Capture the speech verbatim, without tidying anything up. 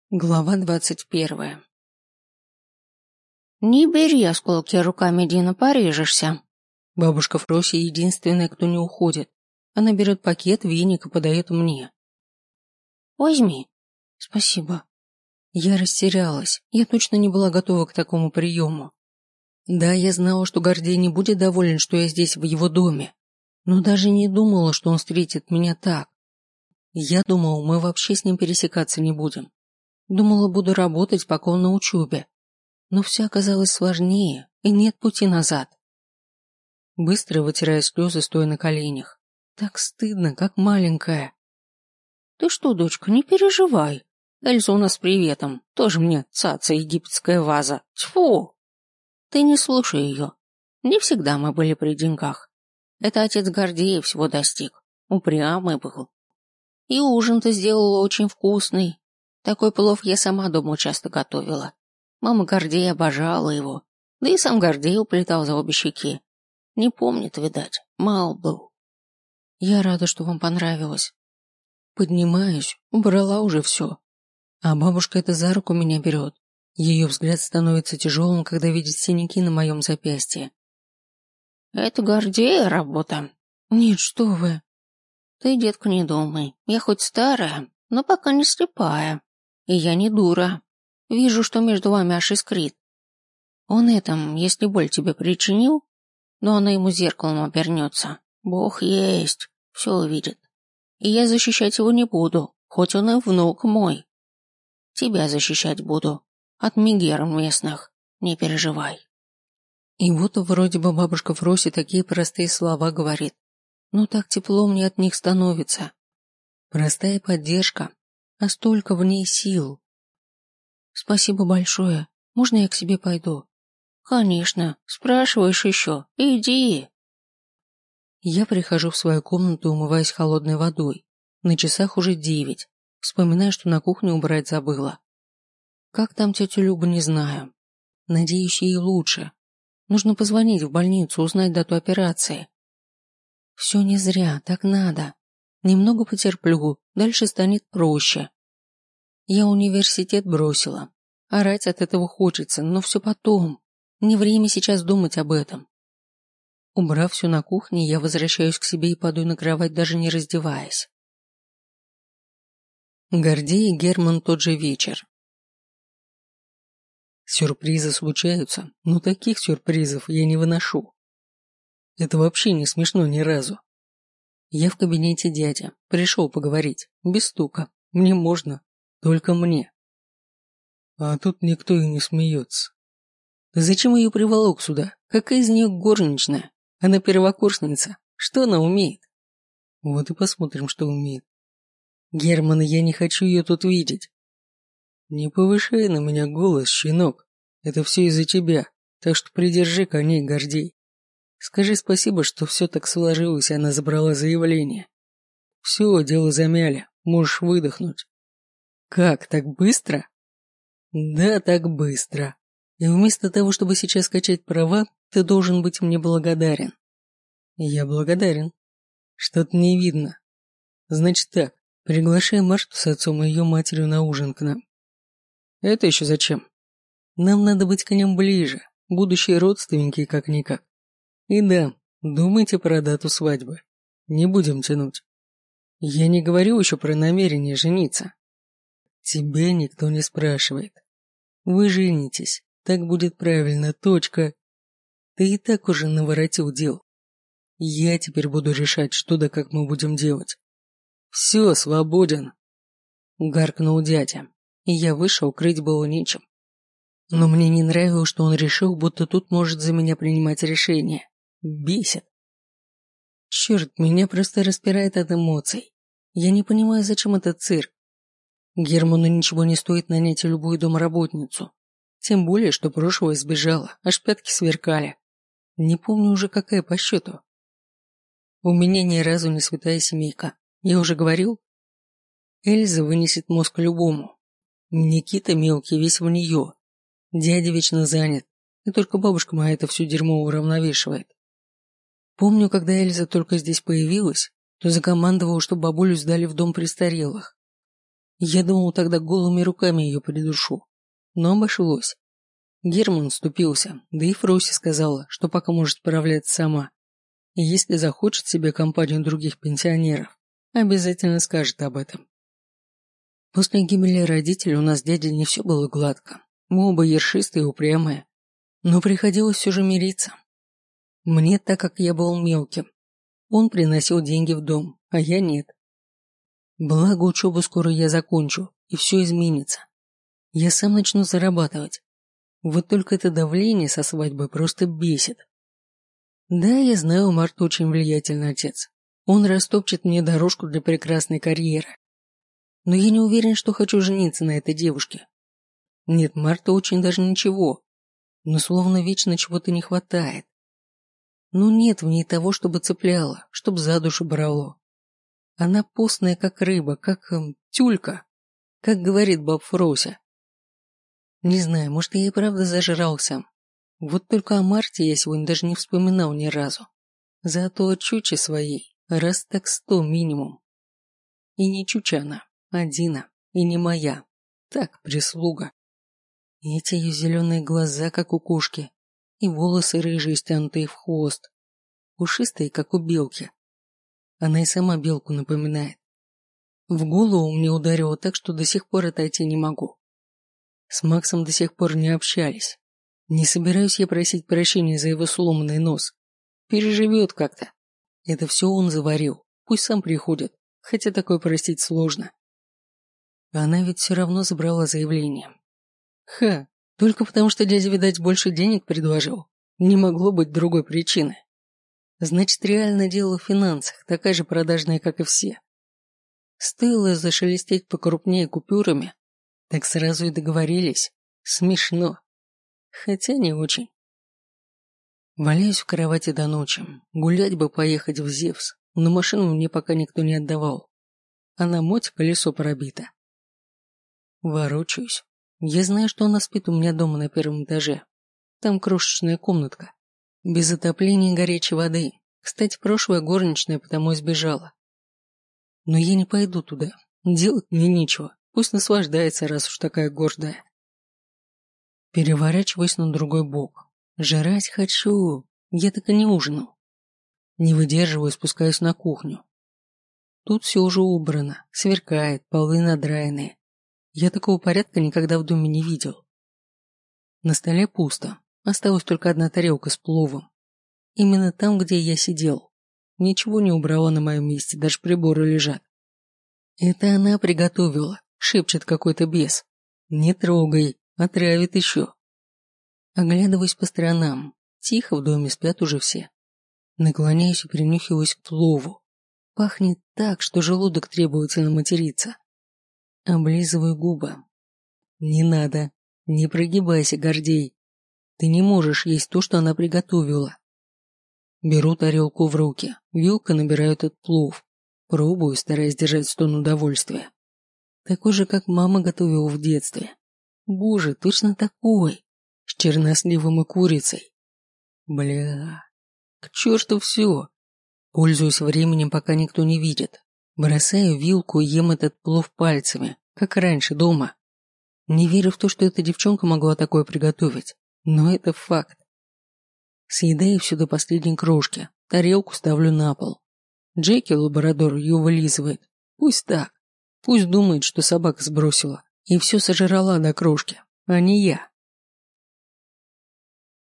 Глава двадцать первая. «Не бери осколки руками, Дина, порежешься». Бабушка Фрося единственная, кто не уходит. Она берет пакет, веник и подает мне. «Возьми». «Спасибо». Я растерялась. Я точно не была готова к такому приему. Да, я знала, что Гордей не будет доволен, что я здесь, в его доме. Но даже не думала, что он встретит меня так. Я думала, мы вообще с ним пересекаться не будем. Думала, буду работать, пока он на учебе. Но все оказалось сложнее, и нет пути назад. Быстро вытирая слезы, стоя на коленях. Так стыдно, как маленькая. «Ты что, дочка, не переживай. Эльза у нас с приветом. Тоже мне цаца египетская ваза. Тьфу! Ты не слушай ее. Не всегда мы были при деньгах. Это отец Гордея всего достиг. Упрямый был. И ужин-то сделала очень вкусный. Такой плов я сама дома часто готовила. Мама Гордея обожала его. Да и сам Гордей уплетал за обе щеки. Не помнит, видать, мал был. Я рада, что вам понравилось. Поднимаюсь, убрала уже все. А бабушка это за руку меня берет. Ее взгляд становится тяжелым, когда видит синяки на моем запястье. Это Гордея работа. Нет, что вы. Ты, детка, не думай. Я хоть старая, но пока не слепая. И я не дура. Вижу, что между вами аж искрит. Он этом, если боль тебе причинил, но она ему зеркалом обернется. Бог есть, все увидит. И я защищать его не буду, хоть он и внук мой. Тебя защищать буду. От мигер местных. Не переживай. И вот вроде бы бабушка Фрося такие простые слова говорит. Но так тепло мне от них становится. Простая поддержка, а столько в ней сил. Спасибо большое. Можно я к себе пойду? Конечно. Спрашиваешь еще. Иди. Я прихожу в свою комнату, умываясь холодной водой. На часах уже девять. Вспоминаю, что на кухне убрать забыла. Как там тетю Любу, не знаю. Надеюсь, ей лучше. Нужно позвонить в больницу, узнать дату операции. Все не зря, так надо. Немного потерплю, дальше станет проще. Я университет бросила. Орать от этого хочется, но все потом. Не время сейчас думать об этом. Убрав все на кухне, я возвращаюсь к себе и падаю на кровать, даже не раздеваясь. Гордей и Герман тот же вечер. Сюрпризы случаются, но таких сюрпризов я не выношу. Это вообще не смешно ни разу. Я в кабинете дядя, пришел поговорить, без стука. Мне можно, только мне. А тут никто и не смеется. Да зачем ее приволок сюда? Какая из нее горничная? Она первокурсница. Что она умеет? Вот и посмотрим, что умеет. Герман, я не хочу ее тут видеть. Не повышай на меня голос, щенок. Это все из-за тебя, так что придержи коней, Гордей. Скажи спасибо, что все так сложилось, и она забрала заявление. Все, дело замяли, можешь выдохнуть. Как, так быстро? Да, так быстро. И вместо того, чтобы сейчас качать права, ты должен быть мне благодарен. Я благодарен. Что-то не видно. Значит так, приглашай Машу с отцом и ее матерью на ужин к нам. Это еще зачем? Нам надо быть к ним ближе, будущие родственники как-никак. И да, думайте про дату свадьбы. Не будем тянуть. Я не говорю еще про намерение жениться. Тебя никто не спрашивает. Вы женитесь, так будет правильно, точка. Ты и так уже наворотил дел. Я теперь буду решать, что да как мы будем делать. Все, свободен. Гаркнул дядя, и я вышел, крыть было нечем. Но мне не нравилось, что он решил, будто тут может за меня принимать решения. Бесит. Черт, меня просто распирает от эмоций. Я не понимаю, зачем этот цирк. Герману ничего не стоит нанять любую домработницу. Тем более, что прошлое сбежала, аж пятки сверкали. Не помню уже, какая по счету. У меня ни разу не святая семейка. Я уже говорил. Эльза вынесет мозг любому. Никита мелкий, весь в нее. Дядя вечно занят. И только бабушка моя это все дерьмо уравновешивает. Помню, когда Эльза только здесь появилась, то закомандовала, чтобы бабулю сдали в дом престарелых. Я думал, тогда голыми руками ее придушу. Но обошлось. Герман вступился, да и Фрося сказала, что пока может справляться сама. И если захочет себе компанию других пенсионеров, обязательно скажет об этом. После гибели родителей у нас с дядей не все было гладко. Мы оба ершистые и упрямые. Но приходилось все же мириться. Мне, так как я был мелким, он приносил деньги в дом, а я нет. Благо учебу скоро я закончу, и все изменится. Я сам начну зарабатывать. Вот только это давление со свадьбой просто бесит. Да, я знаю, Март очень влиятельный отец. Он растопчет мне дорожку для прекрасной карьеры. Но я не уверен, что хочу жениться на этой девушке. Нет, Марта очень даже ничего, но словно вечно чего-то не хватает. Ну нет в ней того, чтобы цепляло, чтобы за душу брало. Она постная, как рыба, как эм, тюлька, как говорит баб Фрося. Не знаю, может, я и правда зажрался. Вот только о Марте я сегодня даже не вспоминал ни разу. Зато о чуче своей раз так сто минимум. И не чуча она, а Дина, и не моя. Так, прислуга. И эти ее зеленые глаза, как у кошки, и волосы рыжие, стянутые в хвост, пушистые, как у белки. Она и сама белку напоминает. В голову мне ударило так, что до сих пор отойти не могу. С Максом до сих пор не общались. Не собираюсь я просить прощения за его сломанный нос. Переживет как-то. Это все он заварил. Пусть сам приходит, хотя такое простить сложно. Она ведь все равно забрала заявление. Ха, только потому что дядя, видать, больше денег предложил. Не могло быть другой причины. Значит, реально дело в финансах, такая же продажная, как и все. Стоило зашелестеть покрупнее купюрами, так сразу и договорились. Смешно. Хотя не очень. Валяюсь в кровати до ночи. Гулять бы поехать в Зевс, но машину мне пока никто не отдавал. А на моть колесо пробито. Ворочаюсь. Я знаю, что она спит у меня дома на первом этаже. Там крошечная комнатка. Без отопления и горячей воды. Кстати, прошлая горничная потому и сбежала. Но я не пойду туда. Делать мне нечего. Пусть наслаждается, раз уж такая гордая. Переворачиваюсь на другой бок. Жрать хочу. Я так и не ужинал. Не выдерживаю, спускаюсь на кухню. Тут все уже убрано. Сверкает, полы надраенные. Я такого порядка никогда в доме не видел. На столе пусто. Осталась только одна тарелка с пловом. Именно там, где я сидел. Ничего не убрала на моем месте, даже приборы лежат. Это она приготовила, шепчет какой-то бес. Не трогай, отравит еще. Оглядываюсь по сторонам. Тихо в доме, спят уже все. Наклоняюсь и принюхиваюсь к плову. Пахнет так, что желудок требовательно материться. Облизываю губы. Не надо, не прогибайся, Гордей. Ты не можешь есть то, что она приготовила. Беру тарелку в руки, вилкой набираю этот плов. Пробую, стараясь держать стон удовольствия. Такой же, как мама готовила в детстве. Боже, точно такой. С черносливом и курицей. Бля, к черту все. Пользуюсь временем, пока никто не видит. Бросаю вилку и ем этот плов пальцами, как раньше дома. Не верю в то, что эта девчонка могла такое приготовить. Но это факт. Съедаю все до последней крошки, тарелку ставлю на пол. Джеки, лабрадор, ее вылизывает. Пусть так. Пусть думает, что собака сбросила и все сожрала до крошки, а не я.